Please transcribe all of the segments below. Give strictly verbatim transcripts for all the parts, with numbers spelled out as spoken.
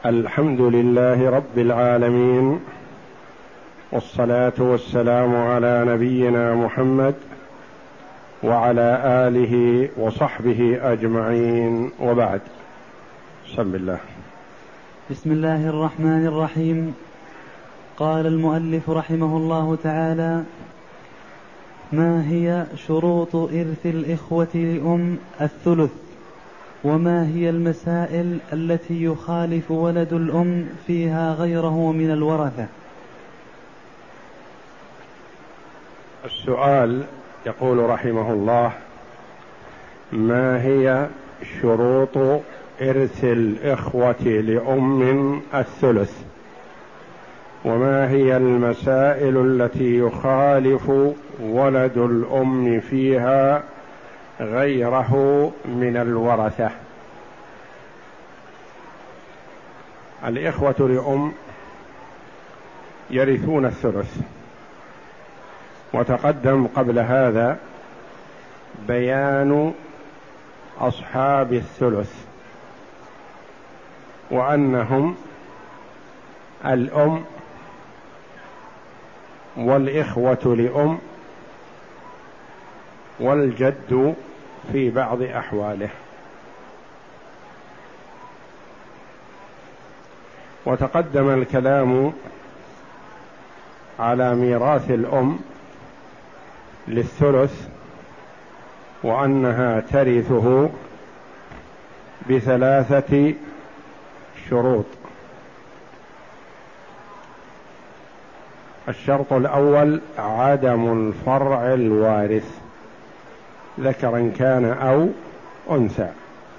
الحمد لله رب العالمين، والصلاة والسلام على نبينا محمد وعلى آله وصحبه أجمعين، وبعد. بسم الله. بسم الله الرحمن الرحيم. قال المؤلف رحمه الله تعالى: ما هي شروط إرث الإخوة لأم الثلث؟ وما هي المسائل التي يخالف ولد الأم فيها غيره من الورثة؟ السؤال يقول رحمه الله: ما هي شروط إرث الإخوة لأم الثلث؟ وما هي المسائل التي يخالف ولد الأم فيها غيره من الورثة؟ الإخوة لأم يرثون الثلث، وتقدم قبل هذا بيان أصحاب الثلث، وأنهم الأم والإخوة لأم والجد في بعض أحواله. وتقدم الكلام على ميراث الأم للثلث، وأنها ترثه بثلاثة شروط. الشرط الأول عدم الفرع الوارث، ذكرا كان أو أنثى.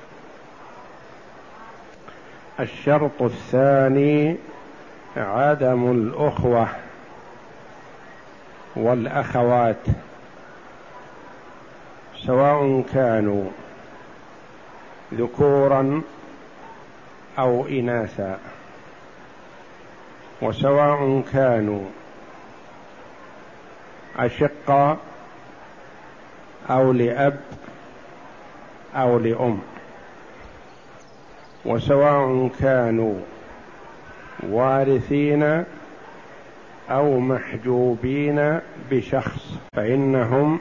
الشرط الثاني عدم الأخوة والأخوات، سواء كانوا ذكورا أو إناثا، وسواء كانوا أشقاء أو لأب أو لأم، وسواء كانوا وارثين أو محجوبين بشخص، فإنهم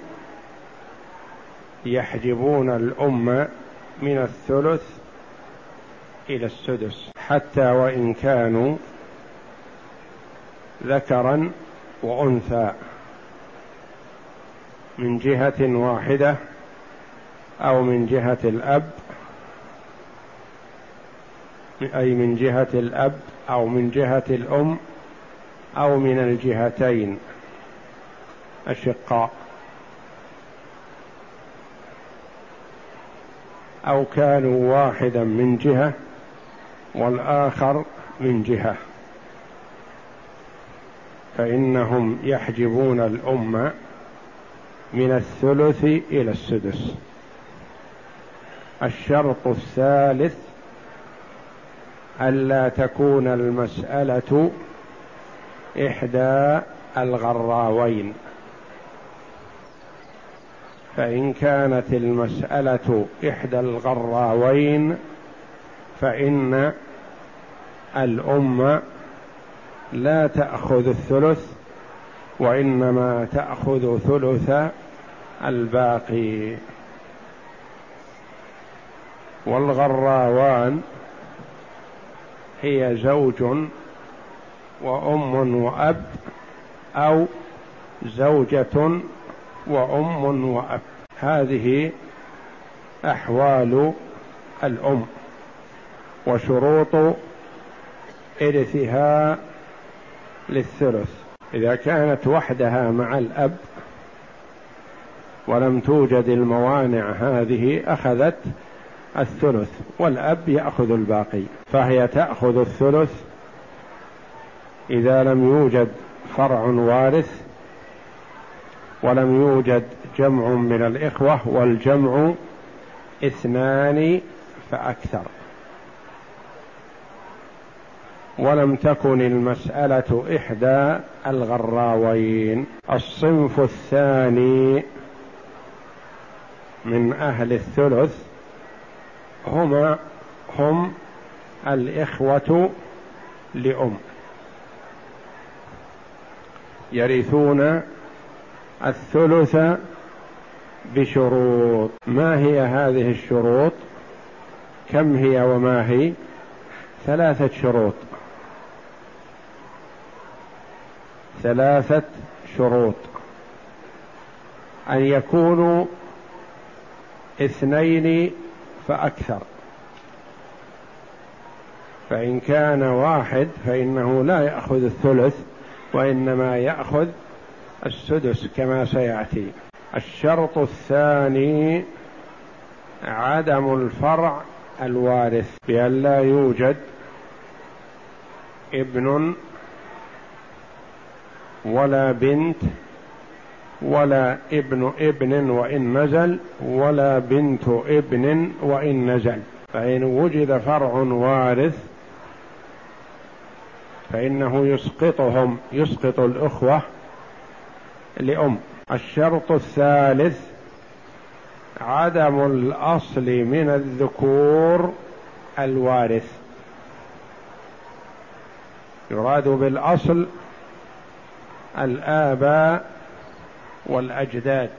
يحجبون الأم من الثلث إلى السدس، حتى وإن كانوا ذكرا وأنثى من جهة واحدة، أو من جهة الأب، أي من جهة الأب أو من جهة الأم أو من الجهتين أشقاء، أو كانوا واحدا من جهة والآخر من جهة، فإنهم يحجبون الأم من الثلث إلى السدس. الشرط الثالث ألا تكون المسألة إحدى الغراوين، فإن كانت المسألة إحدى الغراوين فإن الأم لا تأخذ الثلث، وإنما تأخذ ثلث الباقي. والغراوان هي زوج وأم وأب، أو زوجة وأم وأب. هذه أحوال الأم وشروط إرثها للثلث. إذا كانت وحدها مع الأب ولم توجد الموانع هذه أخذت الثلث، والأب يأخذ الباقي، فهي تأخذ الثلث إذا لم يوجد فرع وارث ولم يوجد جمع من الإخوة، والجمع اثنان فأكثر، ولم تكن المسألة إحدى الغراوين. الصنف الثاني من أهل الثلث هم هم الإخوة لأم، يرثون الثلث بشروط. ما هي هذه الشروط؟ كم هي وما هي؟ ثلاثة شروط، ثلاثة شروط: أن يكونوا اثنين فأكثر، فإن كان واحد فإنه لا يأخذ الثلث وإنما يأخذ السدس كما سيأتي. الشرط الثاني عدم الفرع الوارث، بأن لا يوجد ابن ولا بنت ولا ابن ابن وإن نزل ولا بنت ابن وإن نزل، فإن وجد فرع وارث فإنه يسقطهم، يسقط الأخوة لأم. الشرط الثالث عدم الأصل من الذكور الوارث، يراد بالأصل الآباء والأجداد،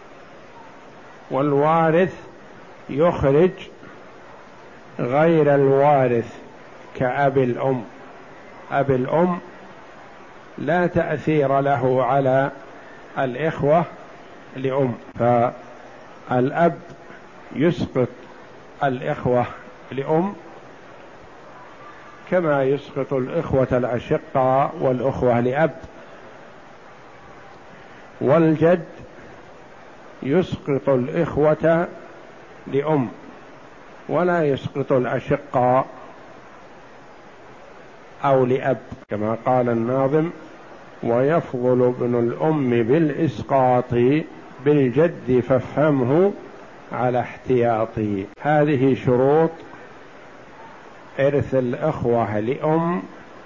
والوارث يخرج غير الوارث كأب الأم. أب الأم لا تأثير له على الإخوة لأم، فالأب يسقط الإخوة لأم كما يسقط الإخوة الأشقاء والأخوة لأب. والجد يسقط الإخوة لأم ولا يسقط الأشقاء أو لأب، كما قال الناظم: ويفضل ابن الأم بالإسقاط بالجد فافهمه على احتياطي. هذه شروط إرث الأخوة لأم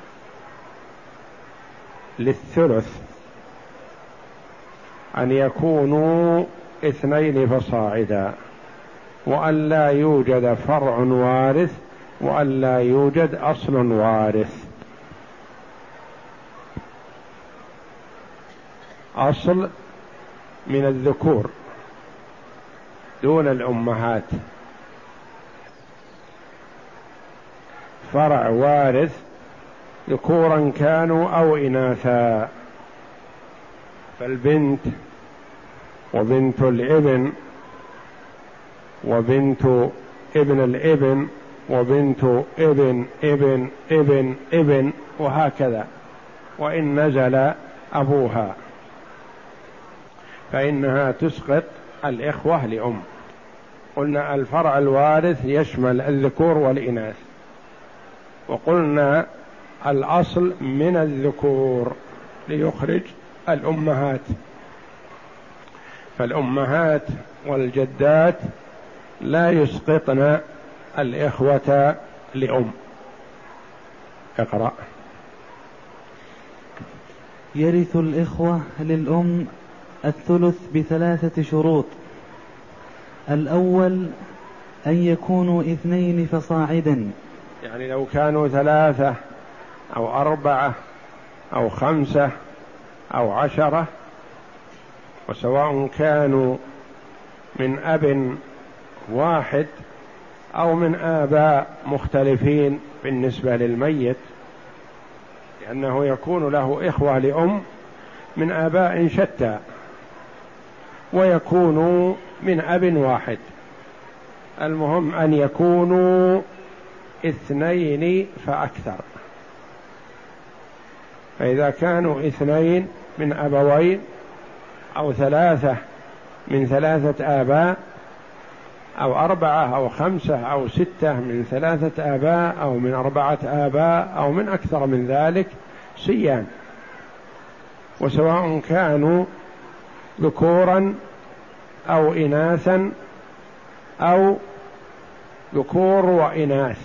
للثلث: أن يكونوا اثنين فصاعدا، وأن لا يوجد فرع وارث، وأن لا يوجد أصل وارث. أصل من الذكور دون الأمهات، فرع وارث ذكورا كانوا أو إناثا، فالبنت وبنت الابن وبنت ابن الابن وبنت ابن ابن ابن ابن وهكذا، وإن نزل أبوها فإنها تسقط الإخوة لأم. قلنا الفرع الوارث يشمل الذكور والإناث، وقلنا الأصل من الذكور ليخرج الأمهات، فالأمهات والجدات لا يسقطن الإخوة لأم. اقرأ. يرث الإخوة للأم الثلث بثلاثة شروط: الأول أن يكونوا اثنين فصاعدا، يعني لو كانوا ثلاثة أو أربعة أو خمسة أو عشرة، وسواء كانوا من أب واحد أو من آباء مختلفين بالنسبة للميت، لأنه يكون له إخوة لأم من آباء شتى، ويكونوا من أب واحد. المهم أن يكونوا اثنين فأكثر، فإذا كانوا اثنين من أبوين أو ثلاثة من ثلاثة آباء أو أربعة أو خمسة أو ستة من ثلاثة آباء أو من أربعة آباء أو من أكثر من ذلك سيان، وسواء كانوا ذكورا أو إناثا أو ذكور وإناث.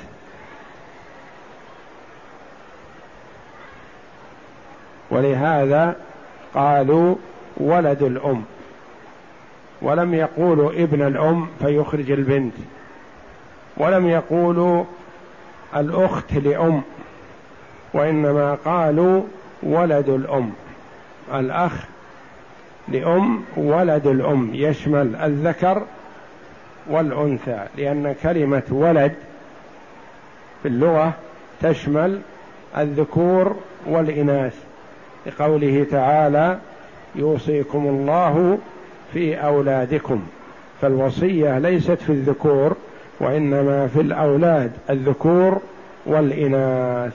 ولهذا قالوا ولد الأم، ولم يقولوا ابن الأم فيخرج البنت، ولم يقولوا الأخت لأم، وإنما قالوا ولد الأم. الأخ لأم ولد الأم يشمل الذكر والأنثى، لأن كلمة ولد في اللغة تشمل الذكور والإناث، لقوله تعالى يوصيكم الله في أولادكم، فالوصية ليست في الذكور وإنما في الأولاد الذكور والإناث.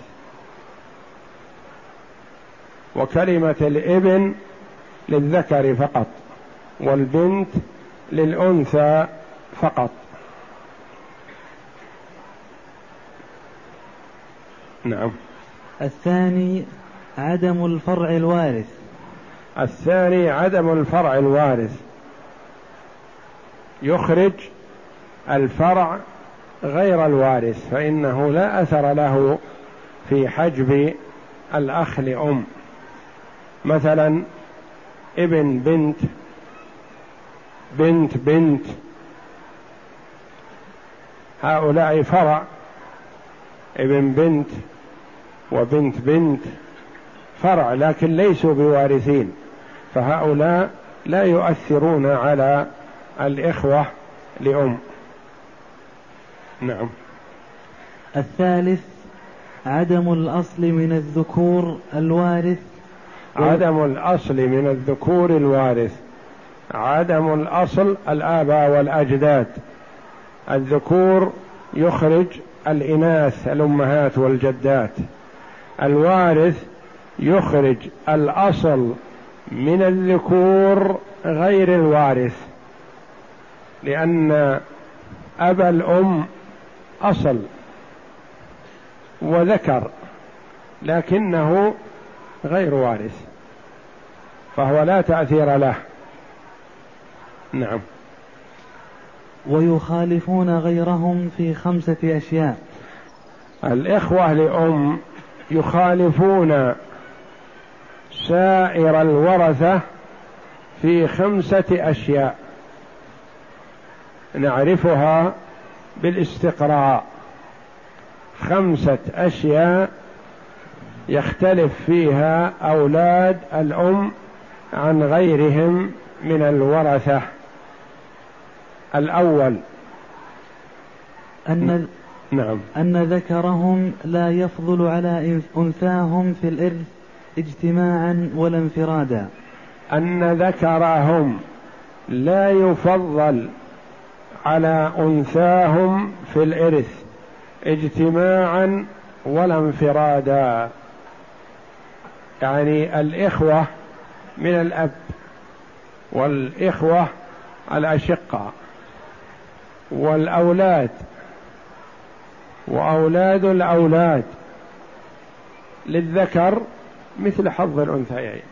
وكلمة الابن للذكر فقط، والبنت للأنثى فقط. نعم. الثاني عدم الفرع الوارث. الثاني عدم الفرع الوارث، يخرج الفرع غير الوارث، فإنه لا أثر له في حجب الأخ لأم. مثلا ابن بنت، بنت بنت، هؤلاء فرع، ابن بنت وبنت بنت فرع، لكن ليسوا بوارثين، فهؤلاء لا يؤثرون على الإخوة لأم. نعم. الثالث عدم الأصل من الذكور الوارث. عدم الأصل من الذكور الوارث، عدم الأصل الآباء والأجداد. الذكور يخرج الإناث الأمهات والجدات، الوارث يخرج الأصل من الذكور غير الوارث، لأن أبا الأم أصل وذكر لكنه غير وارث، فهو لا تأثير له. نعم. ويخالفون غيرهم في خمسة أشياء. الإخوة لأم يخالفون سائر الورثة في خمسة أشياء نعرفها بالاستقراء. خمسة أشياء يختلف فيها أولاد الأم عن غيرهم من الورثة. الأول أن نعم أن ذكرهم لا يفضل على أنثاهم في الإرث اجتماعا ولا انفرادا. أن ذكرهم لا يفضل على أنثاهم في الإرث اجتماعا ولا انفرادا، يعني الإخوة من الأب والإخوة الأشقاء والأولاد وأولاد الأولاد للذكر مثل حظ الأنثيين.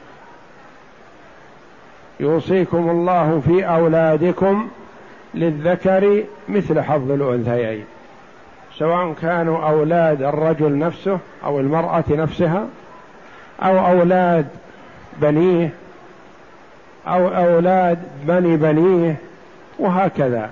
يوصيكم الله في أولادكم للذكر مثل حظ الأنثيين، سواء كانوا أولاد الرجل نفسه أو المرأة نفسها، أو أولاد بنيه أو أولاد بني بنيه، وهكذا.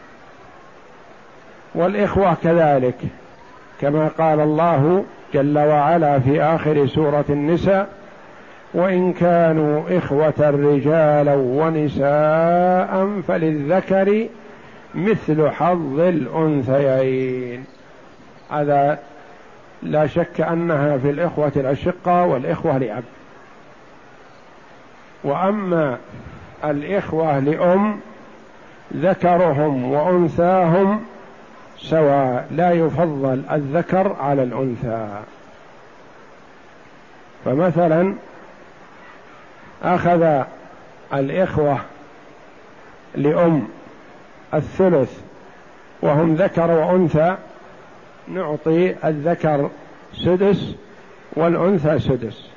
والإخوة كذلك، كما قال الله جل وعلا في آخر سورة النساء: وإن كانوا إخوة رجالا ونساء فللذكر مثل حظ الأنثيين. هذا لا شك أنها في الإخوة الأشقاء والإخوة لأب. وأما الإخوة لأم ذكرهم وأنثاهم سواء، لا يفضل الذكر على الأنثى. فمثلا أخذ الإخوة لأم الثلث وهم ذكر وأنثى، نعطي الذكر سدس والأنثى سدس.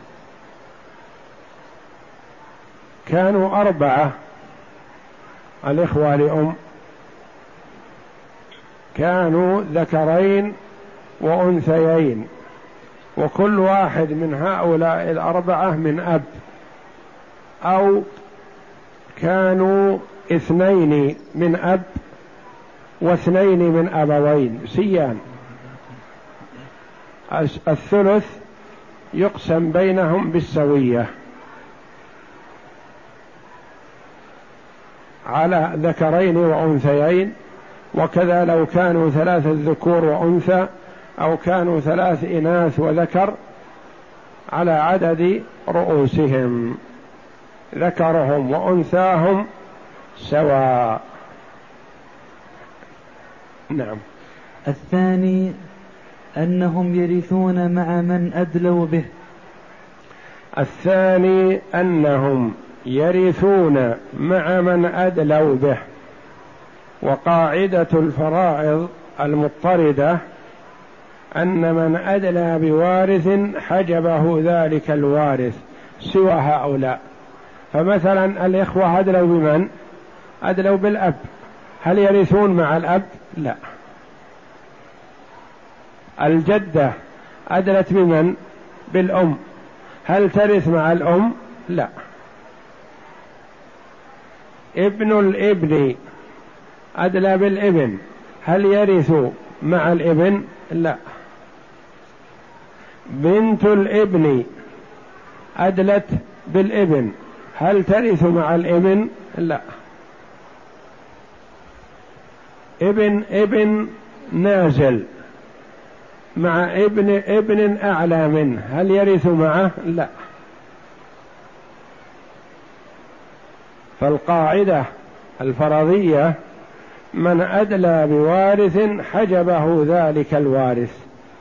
كانوا أربعة الإخوة لأم، كانوا ذكرين وأنثيين، وكل واحد من هؤلاء الأربعة من أب، أو كانوا اثنين من أب واثنين من أبوين سيان، الثلث يقسم بينهم بالسوية على ذكرين وأنثيين، وكذا لو كانوا ثلاثة ذكور وأنثى أو كانوا ثلاث إناث وذكر على عدد رؤوسهم، ذكرهم وأنثاهم سواء. نعم. الثاني أنهم يرثون مع من أدلوا به. الثاني أنهم يرثون مع من أدلوا به. وقاعدة الفرائض المضطردة أن من أدلى بوارث حجبه ذلك الوارث سوى هؤلاء. فمثلا الإخوة أدلوا بمن؟ أدلوا بالأب، هل يرثون مع الأب؟ لا. الجدة أدلت بمن؟ بالأم، هل ترث مع الأم؟ لا. ابن الابن أدلى بالابن، هل يرث مع الابن؟ لا. بنت الابن أدلت بالابن، هل ترث مع الابن؟ لا. ابن ابن نازل مع ابن ابن أعلى منه، هل يرث معه؟ لا. فالقاعدة الفرضية من أدلى بوارث حجبه ذلك الوارث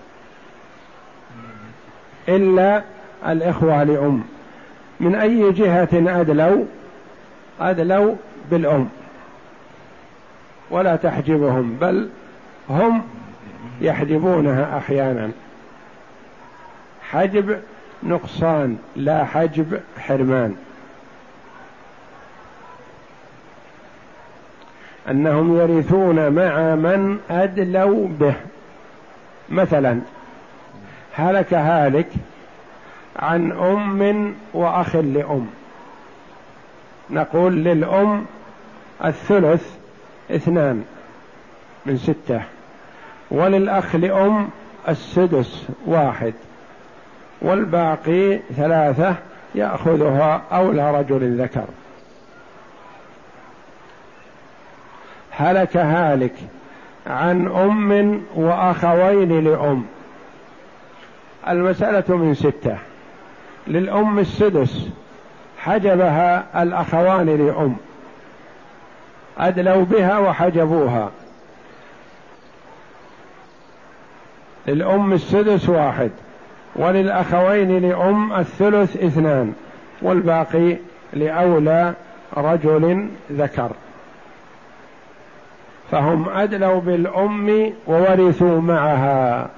إلا الإخوة لأم. من أي جهة أدلوا؟ أدلوا بالأم ولا تحجبهم، بل هم يحجبونها أحيانا، حجب نقصان لا حجب حرمان. أنهم يرثون مع من أدلوا به. مثلا هلك هالك عن أم وأخ لأم، نقول للأم الثلث اثنان من ستة، وللأخ لأم السدس واحد، والباقي ثلاثة يأخذها أولى رجل ذكر. هلك هالك عن أم وأخوين لأم، المسألة من ستة، للأم السدس حجبها الأخوان لأم، أدلوا بها وحجبوها. للأم السدس واحد، وللأخوين لأم الثلث اثنان، والباقي لأولى رجل ذكر. فهم أدلوا بالأم وورثوا معها.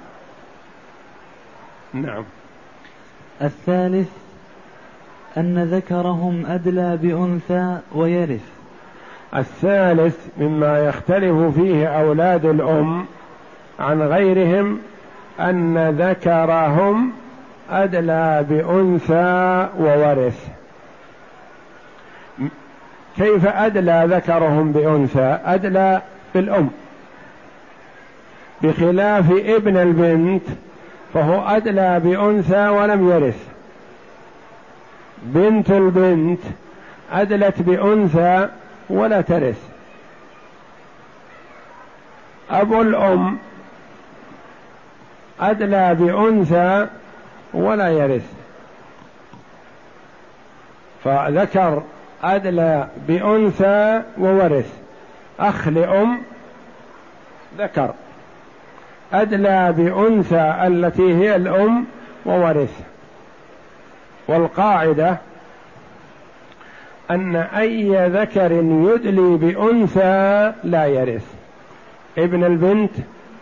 نعم. الثالث أن ذكرهم أدلى بأنثى ويرث. الثالث مما يختلف فيه أولاد الأم عن غيرهم أن ذكرهم أدلى بأنثى وورث. كيف أدلى ذكرهم بأنثى؟ أدلى بالأم، بخلاف ابن البنت فهو أدلى بأنثى ولم يرث. بنت البنت أدلت بأنثى ولا ترث. أبو الأم أدلى بأنثى ولا يرث. فذكر أدلى بأنثى وورث. أخ لأم ذكر أدلى بأنثى التي هي الأم وورث. والقاعدة أن أي ذكر يدلي بأنثى لا يرث. ابن البنت،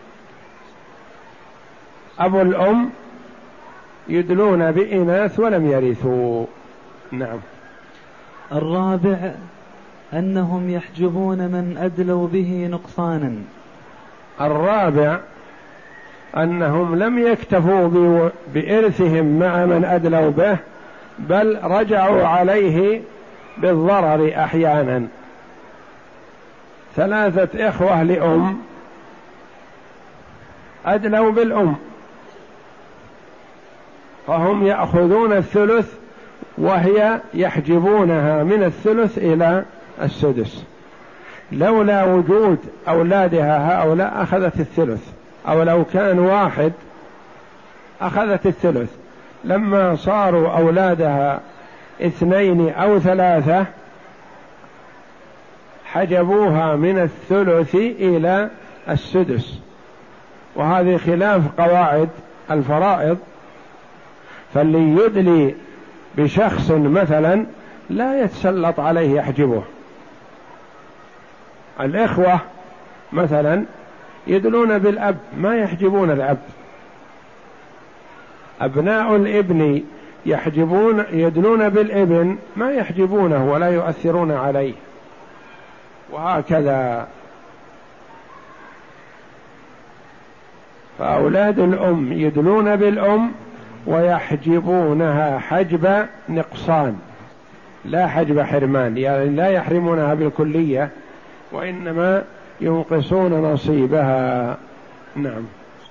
أبو الأم يدلون بإناث ولم يرثوا. نعم. الرابع أنهم يحجبون من أدلوا به نقصانا. الرابع أنهم لم يكتفوا بإرثهم مع من أدلوا به، بل رجعوا عليه بالضرر أحيانا. ثلاثة إخوة لأم أدلوا بالأم فهم يأخذون الثلث وهي يحجبونها من الثلث إلى السدس. لولا وجود أولادها هؤلاء أخذت الثلث، أو لو كان واحد أخذت الثلث. لما صاروا أولادها اثنين أو ثلاثة حجبوها من الثلث إلى السدس، وهذه خلاف قواعد الفرائض. فاللي يدلي بشخص مثلا لا يتسلط عليه يحجبه. الإخوة مثلا يدلون بالأب ما يحجبون الأب، أبناء الابن يحجبون يدلون بالابن ما يحجبونه ولا يؤثرون عليه، وهكذا. فأولاد الأم يدلون بالأم ويحجبونها حجب نقصان لا حجب حرمان، يعني لا يحرمونها بالكلية وإنما ينقصون نصيبها. نعم.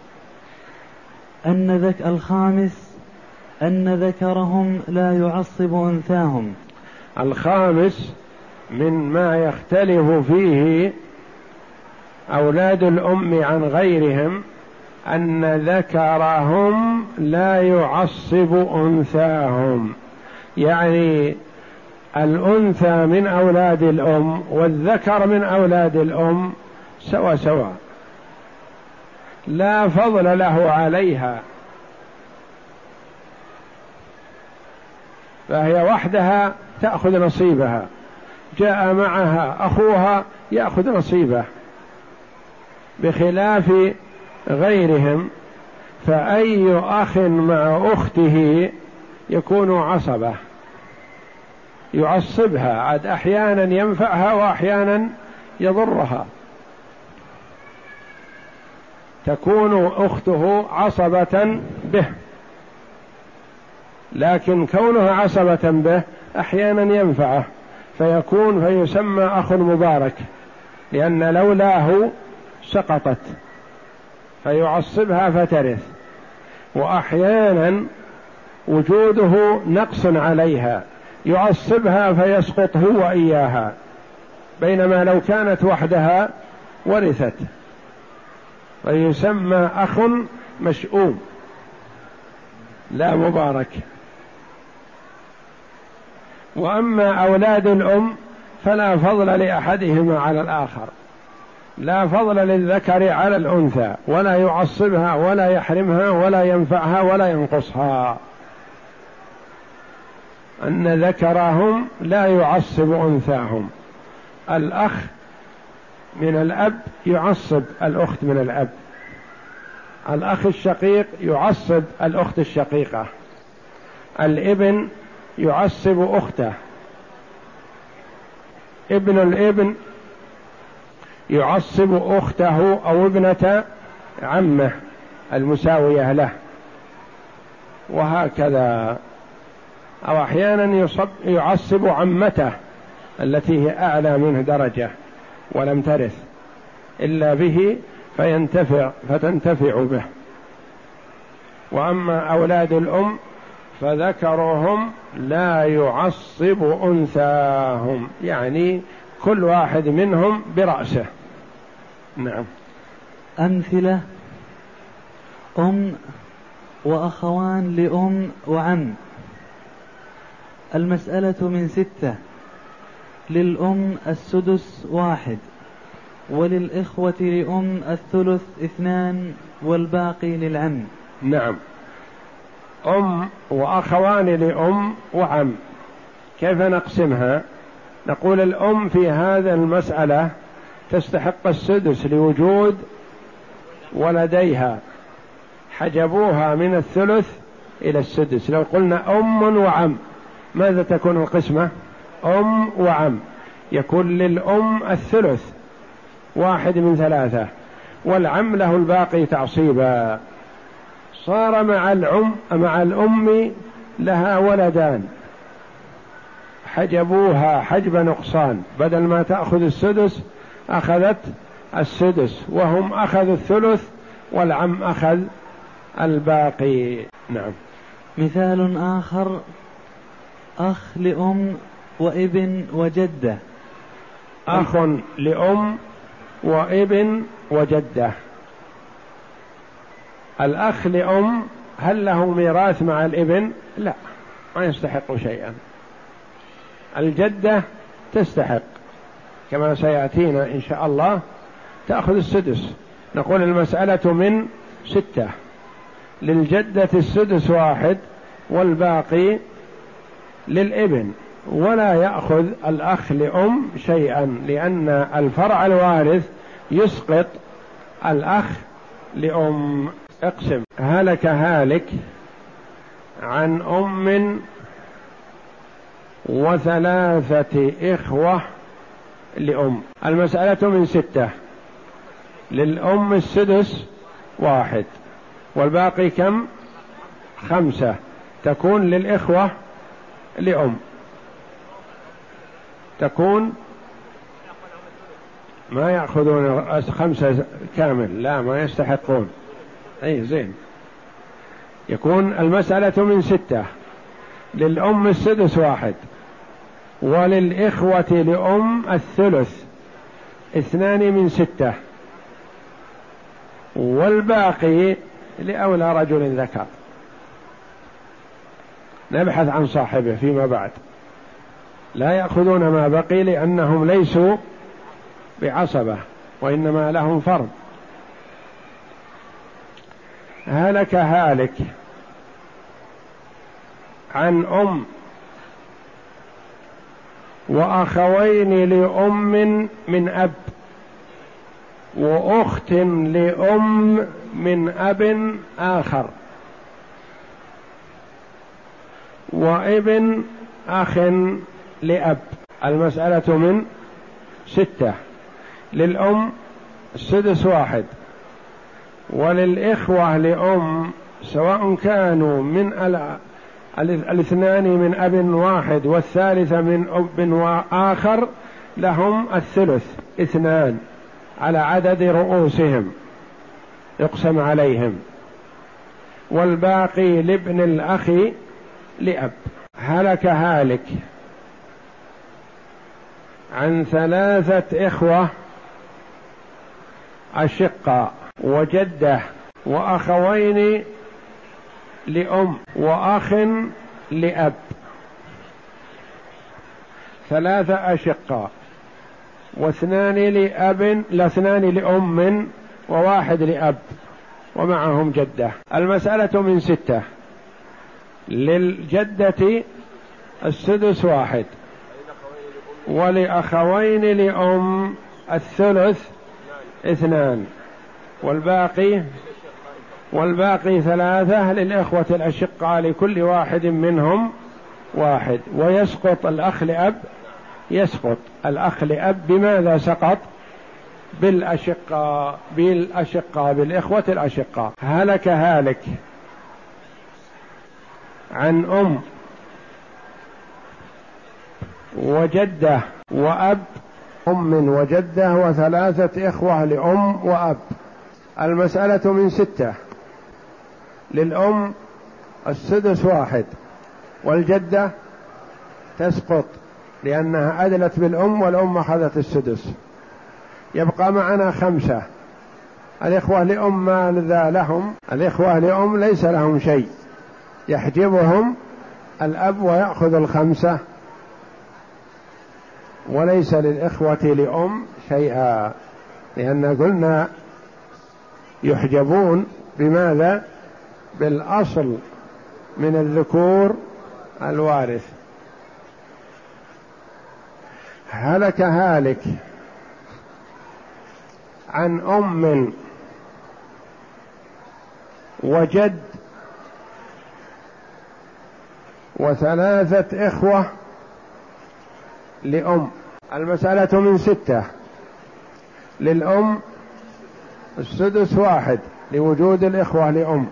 أن ذك الخامس أن ذكرهم لا يعصب أنثاهم. الخامس من ما يختلف فيه أولاد الأم عن غيرهم أن ذكرهم لا يعصب أنثاهم، يعني الأنثى من أولاد الأم والذكر من أولاد الأم سوا سوا، لا فضل له عليها، فهي وحدها تأخذ نصيبها، جاء معها أخوها يأخذ نصيبه، بخلاف غيرهم فأي أخ مع أخته يكون عصبة يعصبها، عاد أحيانا ينفعها وأحيانا يضرها، تكون أخته عصبة به، لكن كونها عصبة به أحيانا ينفعه فيكون فيسمى أخ مبارك، لأن لولاه سقطت فيعصبها فترث، وأحيانا وجوده نقص عليها يعصبها فيسقط هو إياها، بينما لو كانت وحدها ورثت، فيسمى أخ مشؤوم لا مبارك. وأما أولاد الأم فلا فضل لأحدهما على الآخر، لا فضل للذكر على الأنثى، ولا يعصبها ولا يحرمها ولا ينفعها ولا ينقصها. أن ذكرهم لا يعصب أنثاهم، الأخ من الأب يعصب الأخت من الأب، الأخ الشقيق يعصب الأخت الشقيقة، الابن يعصب أخته، ابن الابن يعصب أخته أو ابنة عمه المساوية له، وهكذا. أو أحيانا يصب يعصب عمته التي هي أعلى منه درجة ولم ترث إلا به فينتفع فتنتفع به. وأما أولاد الأم فذكرهم لا يعصب أنثاهم، يعني كل واحد منهم برأسه. نعم. أمثلة: أم وأخوان لأم وعم. المسألة من ستة: للأم السدس واحد، وللإخوة لأم الثلث اثنان، والباقي للعم. نعم. أم وأخوان لأم وعم كيف نقسمها؟ نقول الأم في هذا المسألة تستحق السدس لوجود ولديها، حجبوها من الثلث إلى السدس. لو قلنا أم وعم ماذا تكون القسمة؟ أم وعم، يكون للأم الثلث واحد من ثلاثة، والعم له الباقي تعصيبا. صار مع العم مع الأم لها ولدان حجبوها حجب نقصان، بدل ما تأخذ السدس أخذت السدس، وهم أخذوا الثلث والعم أخذ الباقي. نعم. مثال آخر: أخ لأم وابن وجدة. أخ لأم وابن وجدة. الأخ لأم هل له ميراث مع الابن؟ لا، ما يستحق شيئا. الجدة تستحق كما سيأتينا إن شاء الله، تأخذ السدس. نقول المسألة من ستة، للجدة السدس واحد والباقي للابن، ولا يأخذ الأخ لأم شيئا، لأن الفرع الوارث يسقط الأخ لأم. اقسم. هلك هالك عن أم وثلاثة إخوة لأم. المسألة من ستة، للأم السدس واحد والباقي كم؟ خمسة، تكون للإخوة لأم، تكون ما يأخذون خمسة كامل، لا ما يستحقون. أي زين. يكون المسألة من ستة، للأم السدس واحد وللإخوة لأم الثلث اثنان من ستة، والباقي لأولى رجل ذكر. نبحث عن صاحبه فيما بعد. لا يأخذون ما بقي لأنهم ليسوا بعصبة وإنما لهم فرض. هلك هالك عن أم وأخوين لأم من أب وأخت لأم من أب آخر وابن أخ لأب. المسألة من ستة، للأم السدس واحد وللإخوة لأم سواء كانوا من الاثنان من أب واحد والثالث من أب آخر لهم الثلث اثنان على عدد رؤوسهم يقسم عليهم، والباقي لابن الأخ لأب. هلك هالك عن ثلاثة إخوة أشقاء وجدة وأخوين لأم وأخ لأب. ثلاثة أشقاء واثنان لأب لاثنان لأم وواحد لأب ومعهم جدة. المسألة من ستة، للجدة السدس واحد ولأخوين لأم الثلث اثنان والباقي والباقي ثلاثة للإخوة الأشقاء لكل واحد منهم واحد. ويسقط الأخ لأب، يسقط الأخ لأب. بماذا سقط؟ بالأشقاء بالأشقاء بالإخوة الأشقاء. هلك هالك عن أم وجدة وأب، أم وجدة وثلاثة إخوة لأم وأب. المسألة من ستة، للأم السدس واحد والجدة تسقط لأنها أدلت بالأم والأم أخذت السدس. يبقى معنا خمسة. الإخوة لأم ماذا لهم؟ الإخوة لأم ليس لهم شيء، يحجبهم الأب ويأخذ الخمسة، وليس للإخوة لأم شيئا، لأن قلنا يحجبون بماذا؟ بالأصل من الذكور الوارث. هلك هالك عن أم وجد وثلاثة إخوة لأم. المسألة من ستة، للأم السدس واحد لوجود الإخوة لأم،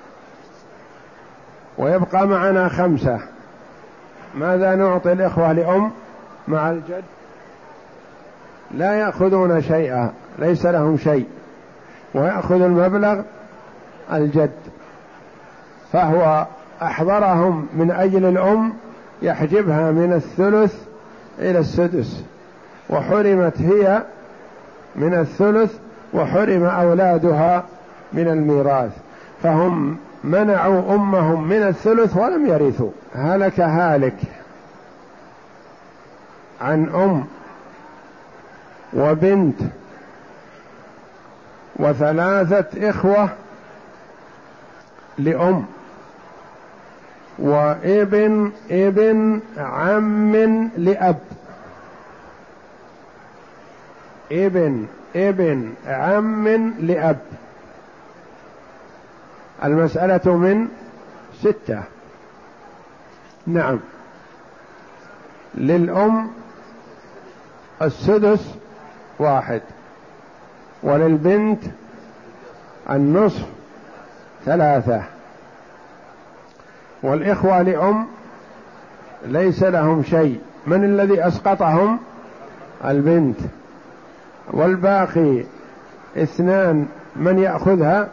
ويبقى معنا خمسة. ماذا نعطي الإخوة لأم مع الجد؟ لا يأخذون شيئا، ليس لهم شيء، ويأخذ المبلغ الجد، فهو أحضرهم من أجل الأم يحجبها من الثلث إلى السدس، وحرمت هي من الثلث وحرم أولادها من الميراث، فهم منعوا أمهم من الثلث ولم يرثوا. هلك هالك عن أم وبنت وثلاثة إخوة لأم وابن ابن عم لأب، ابن ابن عم لأب. المسألة من ستة. نعم. للأم السدس واحد، وللبنت النصف ثلاثة، والإخوة لأم ليس لهم شيء. من الذي أسقطهم؟ البنت، والباقي اثنان من يأخذها؟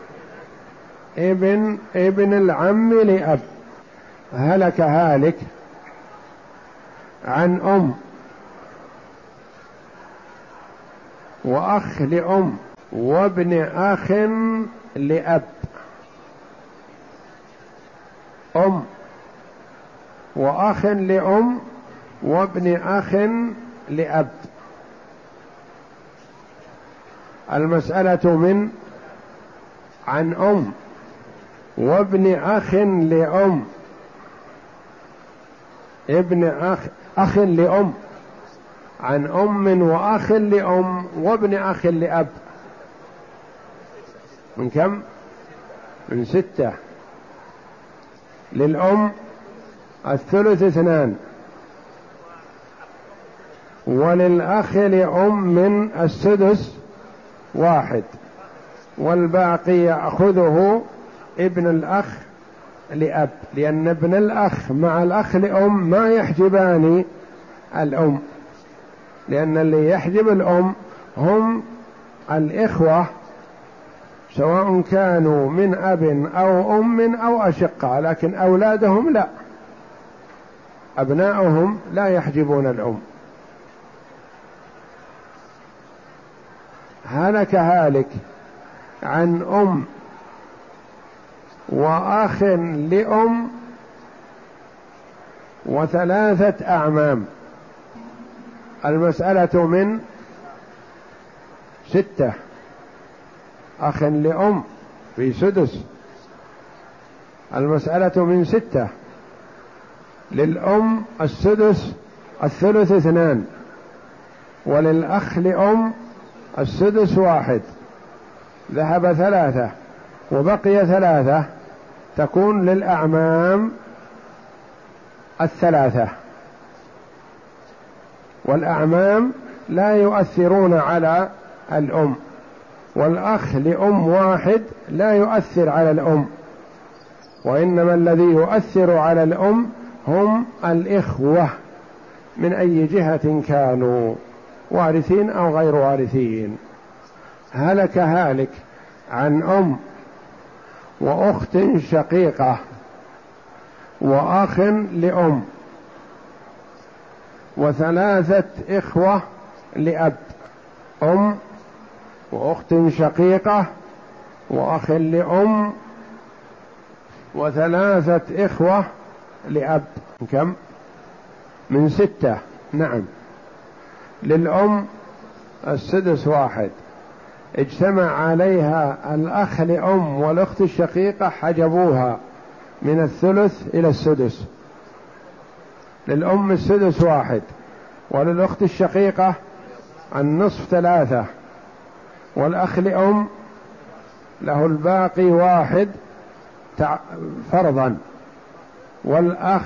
ابن ابن العم لأب. هلك هالك عن أم وأخ لأم وابن أخ لأب. أم وأخ لأم وابن أخ لأب. المسألة من عن أم وابن أخ لأم، ابن أخ أخ لأم، عن أم وأخ لأم وابن أخ لأب. من كم؟ من ستة. للأم الثلث اثنان، وللأخ لأم من السدس واحد، والباقي يأخذه ابن الأخ لأب، لأن ابن الأخ مع الأخ لأم ما يحجبان الأم، لأن اللي يحجب الأم هم الإخوة سواء كانوا من أب أو أم أو أشقاء، لكن أولادهم لا، أبناؤهم لا يحجبون الأم. هلك هالك عن أم وأخ لأم وثلاثة أعمام. المسألة من ستة. أخ لأم في سدس. المسألة من ستة. للأم السدس الثلث اثنان، وللأخ لأم السدس واحد، ذهب ثلاثة وبقي ثلاثة، تكون للأعمام الثلاثة، والأعمام لا يؤثرون على الأم، والأخ لأم واحد لا يؤثر على الأم، وإنما الذي يؤثر على الأم هم الإخوة من أي جهة كانوا، وارثين أو غير وارثين. هلك هالك عن أم وأخت شقيقة وأخ لأم وثلاثة إخوة لأب. أم وأخت شقيقة وأخ لأم وثلاثة إخوة لأب. كم؟ من ستة. نعم. للأم السدس واحد، اجتمع عليها الأخ لأم والأخت الشقيقة حجبوها من الثلث إلى السدس. للأم السدس واحد، وللأخت الشقيقة النصف ثلاثة، والأخ لأم له الباقي واحد فرضا، والأخ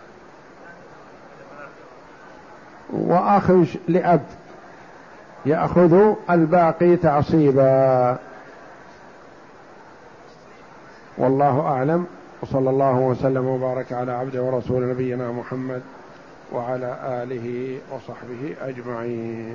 وأخ لأب يأخذ الباقي تعصيبا. والله أعلم، وصلى الله وسلم وبارك على عبده ورسول نبينا محمد وعلى آله وصحبه أجمعين.